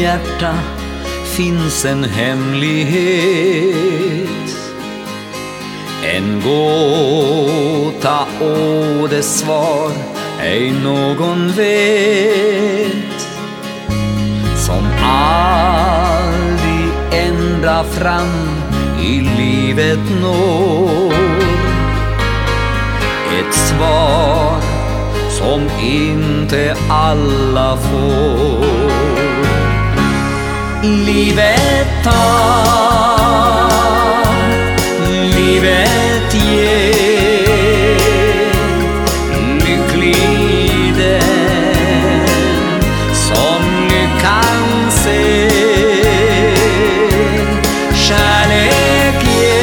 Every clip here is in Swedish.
hjärta finns en hemlighet, en gåta och dess svar ej någon vet, som aldrig ända fram i livet når. Ett svar som inte alla får. Livet tar, livet ger, lycklig den som lyckan ser. Kärlek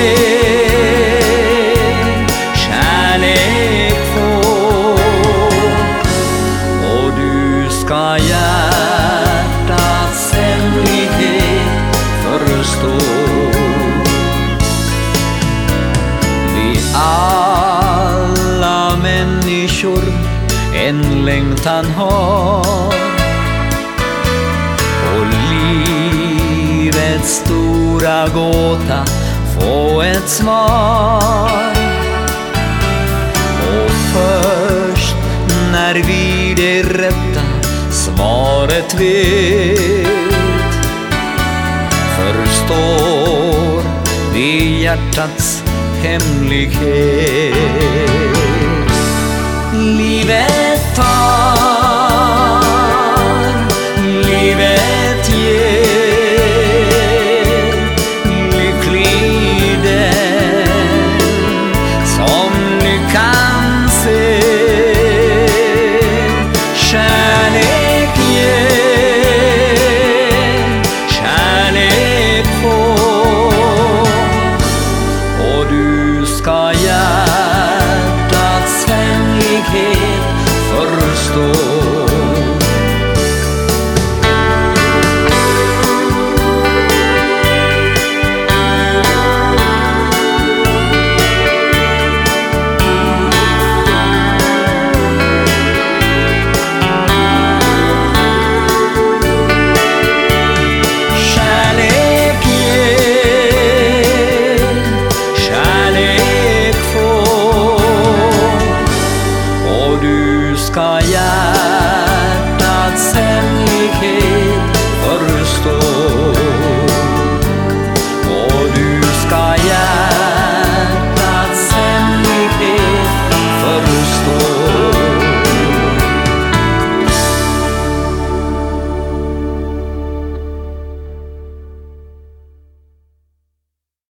ger, kärlek får, och du ska hjärtats hemlighet förstå. Vi alla människor en längtan har, och livets stora gåta få ett svar. Och först när vi det rätta svaret vet, förstår vi hjärtats hemlighet. Livet tar